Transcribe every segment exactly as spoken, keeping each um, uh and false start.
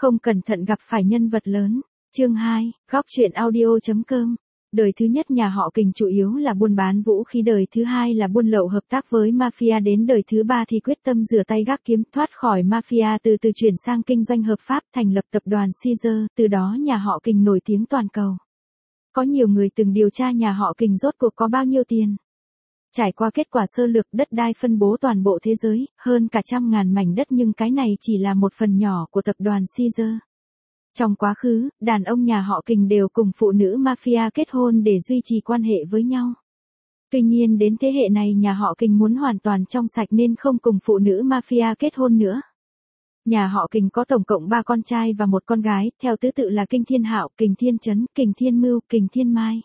Không cẩn thận gặp phải nhân vật lớn. Chương hai, góc truyện audio.com. Đời thứ nhất nhà họ Kình chủ yếu là buôn bán vũ khí, đời thứ hai là buôn lậu hợp tác với mafia, đến đời thứ ba thì quyết tâm rửa tay gác kiếm, thoát khỏi mafia, từ từ chuyển sang kinh doanh hợp pháp, thành lập tập đoàn Caesar, từ đó nhà họ Kình nổi tiếng toàn cầu. Có nhiều người từng điều tra nhà họ Kình rốt cuộc có bao nhiêu tiền. Trải qua kết quả sơ lược, đất đai phân bố toàn bộ thế giới, hơn cả trăm ngàn mảnh đất, nhưng cái này chỉ là một phần nhỏ của tập đoàn Caesar. Trong quá khứ, đàn ông nhà họ Kình đều cùng phụ nữ mafia kết hôn để duy trì quan hệ với nhau. Tuy nhiên đến thế hệ này nhà họ Kình muốn hoàn toàn trong sạch nên không cùng phụ nữ mafia kết hôn nữa. Nhà họ Kình có tổng cộng ba con trai và một con gái, theo thứ tự là Kinh Thiên Hạo, Kình Thiên Chấn, Kình Thiên Mưu, Kình Thiên Mai.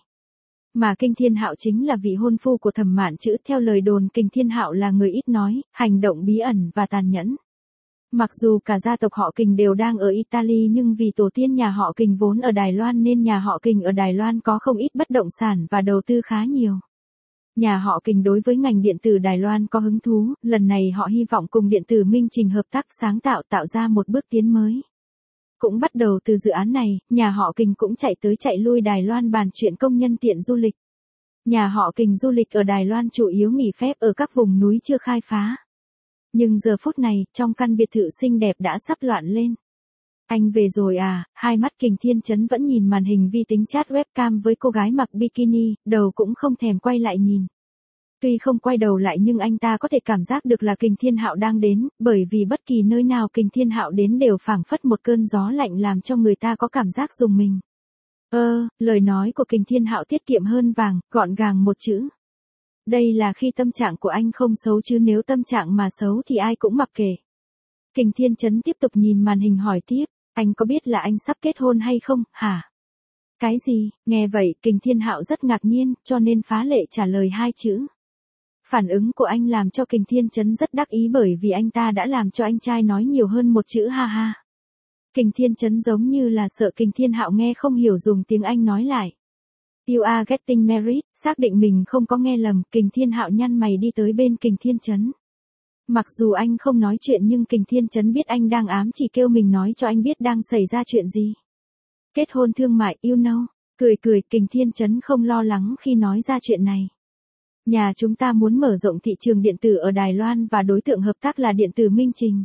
Mà Kinh Thiên Hạo chính là vị hôn phu của Thẩm Mạn Trữ, theo lời đồn Kình Thiên Hạo là người ít nói, hành động bí ẩn và tàn nhẫn. Mặc dù cả gia tộc họ Kình đều đang ở Italy, nhưng vì tổ tiên nhà họ Kình vốn ở Đài Loan nên nhà họ Kình ở Đài Loan có không ít bất động sản và đầu tư khá nhiều. Nhà họ Kình đối với ngành điện tử Đài Loan có hứng thú, lần này họ hy vọng cùng điện tử Minh Trình hợp tác sáng tạo, tạo ra một bước tiến mới. Cũng bắt đầu từ dự án này, nhà họ Kình cũng chạy tới chạy lui Đài Loan bàn chuyện công nhân tiện du lịch. Nhà họ Kình du lịch ở Đài Loan chủ yếu nghỉ phép ở các vùng núi chưa khai phá. Nhưng giờ phút này, trong căn biệt thự xinh đẹp đã sắp loạn lên. Anh về rồi à? Hai mắt Kình Thiên Chấn vẫn nhìn màn hình vi tính chat webcam với cô gái mặc bikini, đầu cũng không thèm quay lại nhìn. Tuy không quay đầu lại nhưng anh ta có thể cảm giác được là Kình Thiên Hạo đang đến, bởi vì bất kỳ nơi nào Kình Thiên Hạo đến đều phảng phất một cơn gió lạnh làm cho người ta có cảm giác rùng mình. Ơ, lời nói của Kình Thiên Hạo tiết kiệm hơn vàng, gọn gàng một chữ. Đây là khi tâm trạng của anh không xấu chứ nếu tâm trạng mà xấu thì ai cũng mặc kệ. Kình Thiên Chấn tiếp tục nhìn màn hình hỏi tiếp, anh có biết là anh sắp kết hôn hay không, hả? Cái gì? Nghe vậy, Kình Thiên Hạo rất ngạc nhiên, cho nên phá lệ trả lời hai chữ. Phản ứng của anh làm cho Kình Thiên Chấn rất đắc ý, bởi vì anh ta đã làm cho anh trai nói nhiều hơn một chữ ha ha. Kình Thiên Chấn giống như là sợ Kình Thiên Hạo nghe không hiểu dùng tiếng Anh nói lại. You are getting married, xác định mình không có nghe lầm, Kình Thiên Hạo nhăn mày đi tới bên Kình Thiên Chấn. Mặc dù anh không nói chuyện nhưng Kình Thiên Chấn biết anh đang ám chỉ kêu mình nói cho anh biết đang xảy ra chuyện gì. Kết hôn thương mại, you know. Cười cười, Kình Thiên Chấn không lo lắng khi nói ra chuyện này. Nhà chúng ta muốn mở rộng thị trường điện tử ở Đài Loan và đối tượng hợp tác là điện tử Minh Trình.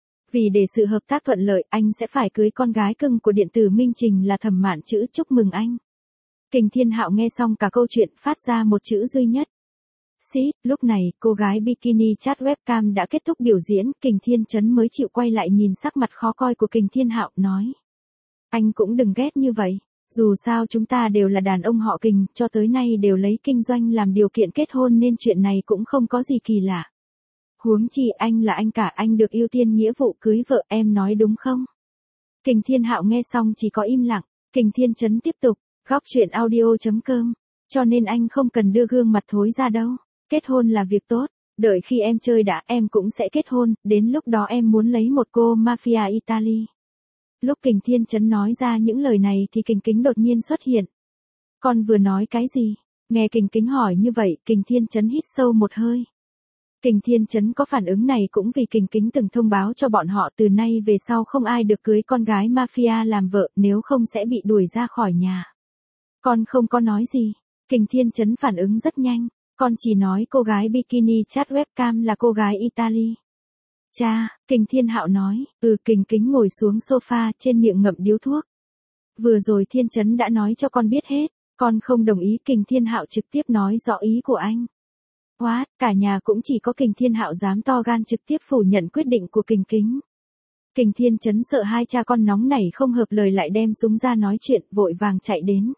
Vì để sự hợp tác thuận lợi, anh sẽ phải cưới con gái cưng của điện tử Minh Trình là Thẩm Mạn Trữ, chúc mừng anh. Kình Thiên Hạo nghe xong cả câu chuyện, phát ra một chữ duy nhất. Xí, lúc này, cô gái bikini chat webcam đã kết thúc biểu diễn, Kình Thiên Chấn mới chịu quay lại nhìn sắc mặt khó coi của Kình Thiên Hạo, nói. Anh cũng đừng ghét như vậy, dù sao chúng ta đều là đàn ông họ Kình, cho tới nay đều lấy kinh doanh làm điều kiện kết hôn nên chuyện này cũng không có gì kỳ lạ. Huống chi anh là anh cả, anh được ưu tiên nghĩa vụ cưới vợ, em nói đúng không? Kình Thiên Hạo nghe xong chỉ có im lặng, Kình Thiên Chấn tiếp tục. Góc truyện audio.com, cho nên anh không cần đưa gương mặt thối ra đâu. Kết hôn là việc tốt, đợi khi em chơi đã em cũng sẽ kết hôn, đến lúc đó em muốn lấy một cô mafia Italy. Lúc Kình Thiên Chấn nói ra những lời này thì Kình Kính đột nhiên xuất hiện. Con vừa nói cái gì? Nghe Kình Kính hỏi như vậy, Kình Thiên Chấn hít sâu một hơi. Kình Thiên Chấn có phản ứng này cũng vì Kình Kính từng thông báo cho bọn họ từ nay về sau không ai được cưới con gái mafia làm vợ, nếu không sẽ bị đuổi ra khỏi nhà. Con không có nói gì. Kình Thiên Chấn phản ứng rất nhanh. Con chỉ nói cô gái bikini chat webcam là cô gái Italy. Cha, Kình Thiên Hạo nói. Ừ, Kình Kính ngồi xuống sofa, trên miệng ngậm điếu thuốc. Vừa rồi Thiên Chấn đã nói cho con biết hết. Con không đồng ý. Kình Thiên Hạo trực tiếp nói rõ ý của anh. What, cả nhà cũng chỉ có Kình Thiên Hạo dám to gan trực tiếp phủ nhận quyết định của Kình Kính. Kình Thiên Chấn sợ hai cha con nóng nảy không hợp lời lại đem súng ra nói chuyện, vội vàng chạy đến.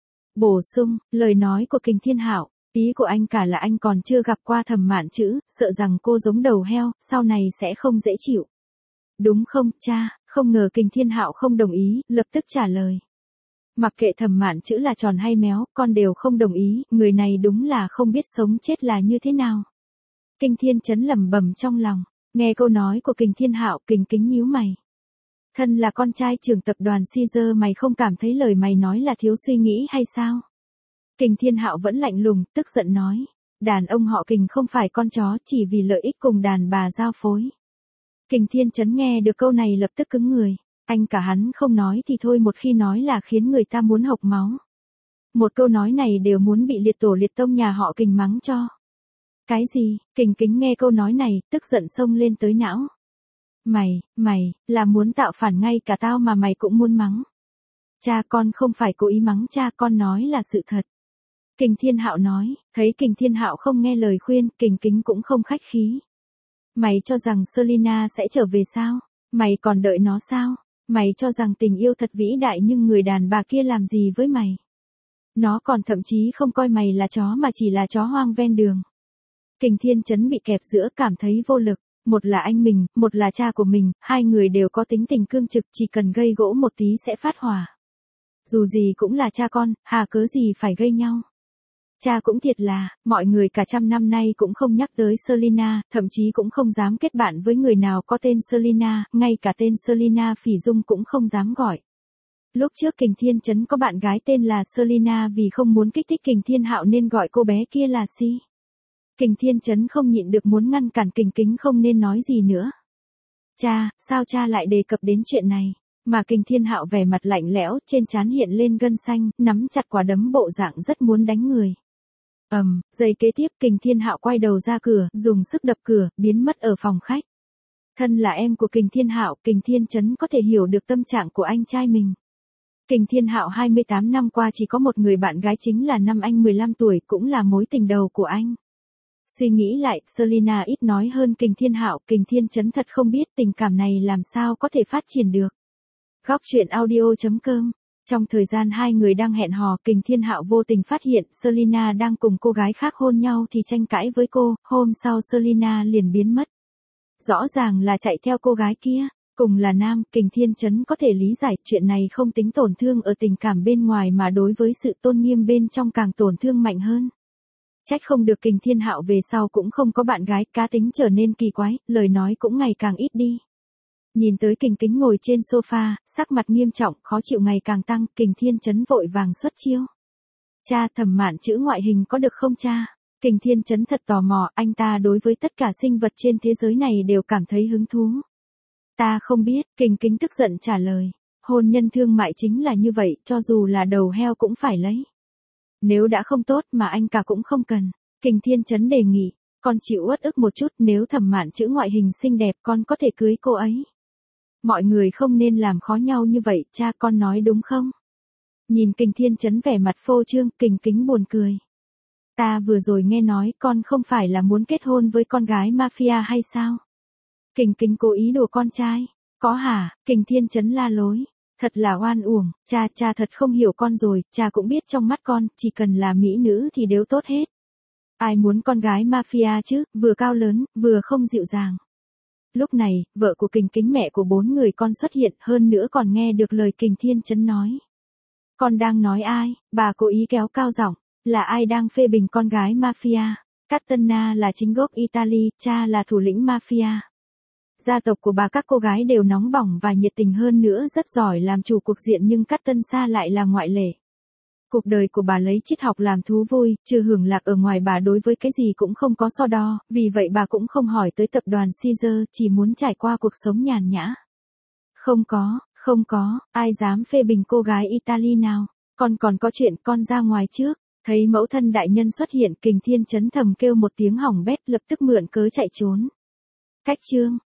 Bổ sung, lời nói của Kình Thiên Hạo, ý của anh cả là anh còn chưa gặp qua Thẩm Mạn Trữ, sợ rằng cô giống đầu heo, sau này sẽ không dễ chịu. Đúng không, cha? Không ngờ Kình Thiên Hạo không đồng ý, lập tức trả lời. Mặc kệ Thẩm Mạn Trữ là tròn hay méo, con đều không đồng ý, người này đúng là không biết sống chết là như thế nào. Kình Thiên Chấn lẩm bẩm trong lòng, nghe câu nói của Kình Thiên Hạo, Kình Kính nhíu mày. Thân là con trai trưởng tập đoàn Caesar, mày không cảm thấy lời mày nói là thiếu suy nghĩ hay sao? Kình Thiên Hạo vẫn lạnh lùng, tức giận nói. Đàn ông họ Kình không phải con chó chỉ vì lợi ích cùng đàn bà giao phối. Kình Thiên Chấn nghe được câu này lập tức cứng người. Anh cả hắn không nói thì thôi, một khi nói là khiến người ta muốn hộc máu. Một câu nói này đều muốn bị liệt tổ liệt tông nhà họ Kình mắng cho. Cái gì? Kình Kính nghe câu nói này, tức giận xông lên tới não. Mày, mày, là muốn tạo phản ngay cả tao mà mày cũng muốn mắng. Cha con không phải cố ý mắng cha, con nói là sự thật. Kình Thiên Hạo nói, thấy Kình Thiên Hạo không nghe lời khuyên, Kình Kính cũng không khách khí. Mày cho rằng Selina sẽ trở về sao? Mày còn đợi nó sao? Mày cho rằng tình yêu thật vĩ đại nhưng người đàn bà kia làm gì với mày? Nó còn thậm chí không coi mày là chó mà chỉ là chó hoang ven đường. Kình Thiên Chấn bị kẹp giữa, cảm thấy vô lực. Một là anh mình, một là cha của mình, hai người đều có tính tình cương trực, chỉ cần gây gỗ một tí sẽ phát hỏa. Dù gì cũng là cha con, hà cớ gì phải gây nhau. Cha cũng thiệt là, mọi người cả trăm năm nay cũng không nhắc tới Selina, thậm chí cũng không dám kết bạn với người nào có tên Selina, ngay cả tên Selina Phỉ Dung cũng không dám gọi. Lúc trước Kình Thiên Chấn có bạn gái tên là Selina, vì không muốn kích thích Kình Thiên Hạo nên gọi cô bé kia là Si. Kình Thiên Chấn không nhịn được muốn ngăn cản Kình Kính không nên nói gì nữa. Cha, sao cha lại đề cập đến chuyện này? Mà Kình Thiên Hạo vẻ mặt lạnh lẽo, trên trán hiện lên gân xanh, nắm chặt quả đấm bộ dạng rất muốn đánh người. Ầm, um, giây kế tiếp Kình Thiên Hạo quay đầu ra cửa, dùng sức đập cửa, biến mất ở phòng khách. Thân là em của Kình Thiên Hạo, Kình Thiên Chấn có thể hiểu được tâm trạng của anh trai mình. Kình Thiên Hạo hai mươi tám năm qua chỉ có một người bạn gái, chính là năm anh mười lăm tuổi, cũng là mối tình đầu của anh. Suy nghĩ lại, Selina ít nói hơn Kình Thiên Hạo, Kình Thiên Chấn thật không biết tình cảm này làm sao có thể phát triển được. Góc truyện audio chấm com. Trong thời gian hai người đang hẹn hò, Kình Thiên Hạo vô tình phát hiện Selina đang cùng cô gái khác hôn nhau thì tranh cãi với cô, hôm sau Selina liền biến mất. Rõ ràng là chạy theo cô gái kia, cùng là nam, Kình Thiên Chấn có thể lý giải chuyện này không tính tổn thương ở tình cảm bên ngoài mà đối với sự tôn nghiêm bên trong càng tổn thương mạnh hơn. Trách không được Kình Thiên Hạo về sau cũng không có bạn gái, cá tính trở nên kỳ quái, lời nói cũng ngày càng ít đi. Nhìn tới Kình Kính ngồi trên sofa, sắc mặt nghiêm trọng, khó chịu ngày càng tăng, Kình Thiên Chấn vội vàng xuất chiêu. Cha, Thẩm Mạn chữ ngoại hình có được không cha? Kình Thiên Chấn thật tò mò, anh ta đối với tất cả sinh vật trên thế giới này đều cảm thấy hứng thú. Ta không biết, Kình Kính tức giận trả lời. Hôn nhân thương mại chính là như vậy, cho dù là đầu heo cũng phải lấy. Nếu đã không tốt mà anh cả cũng không cần. Kình Thiên Chấn đề nghị, con chịu uất ức một chút, nếu Thẩm Mạn chữ ngoại hình xinh đẹp con có thể cưới cô ấy. Mọi người không nên làm khó nhau như vậy, cha, con nói đúng không? Nhìn Kình Thiên Chấn vẻ mặt phô trương, Kình Kính buồn cười. Ta vừa rồi nghe nói con không phải là muốn kết hôn với con gái mafia hay sao? Kình Kính cố ý đùa con trai. Có hả? Kình Thiên Chấn la lối. Thật là oan uổng, cha, cha thật không hiểu con rồi, cha cũng biết trong mắt con, chỉ cần là mỹ nữ thì đều tốt hết. Ai muốn con gái mafia chứ, vừa cao lớn, vừa không dịu dàng. Lúc này, vợ của Kình Kính, mẹ của bốn người con xuất hiện, hơn nữa còn nghe được lời Kình Thiên Chấn nói. Con đang nói ai? Bà cố ý kéo cao giọng, là ai đang phê bình con gái mafia? Catena là chính gốc Italy, cha là thủ lĩnh mafia. Gia tộc của bà các cô gái đều nóng bỏng và nhiệt tình, hơn nữa rất giỏi làm chủ cuộc diện, nhưng Catensa lại là ngoại lệ. Cuộc đời của bà lấy triết học làm thú vui, trừ hưởng lạc ở ngoài bà đối với cái gì cũng không có so đo, vì vậy bà cũng không hỏi tới tập đoàn Caesar, chỉ muốn trải qua cuộc sống nhàn nhã. Không có, không có, ai dám phê bình cô gái Italy nào, con còn có chuyện, con ra ngoài trước. Thấy mẫu thân đại nhân xuất hiện, Kình Thiên Chấn thầm kêu một tiếng hỏng bét, lập tức mượn cớ chạy trốn. Cách chương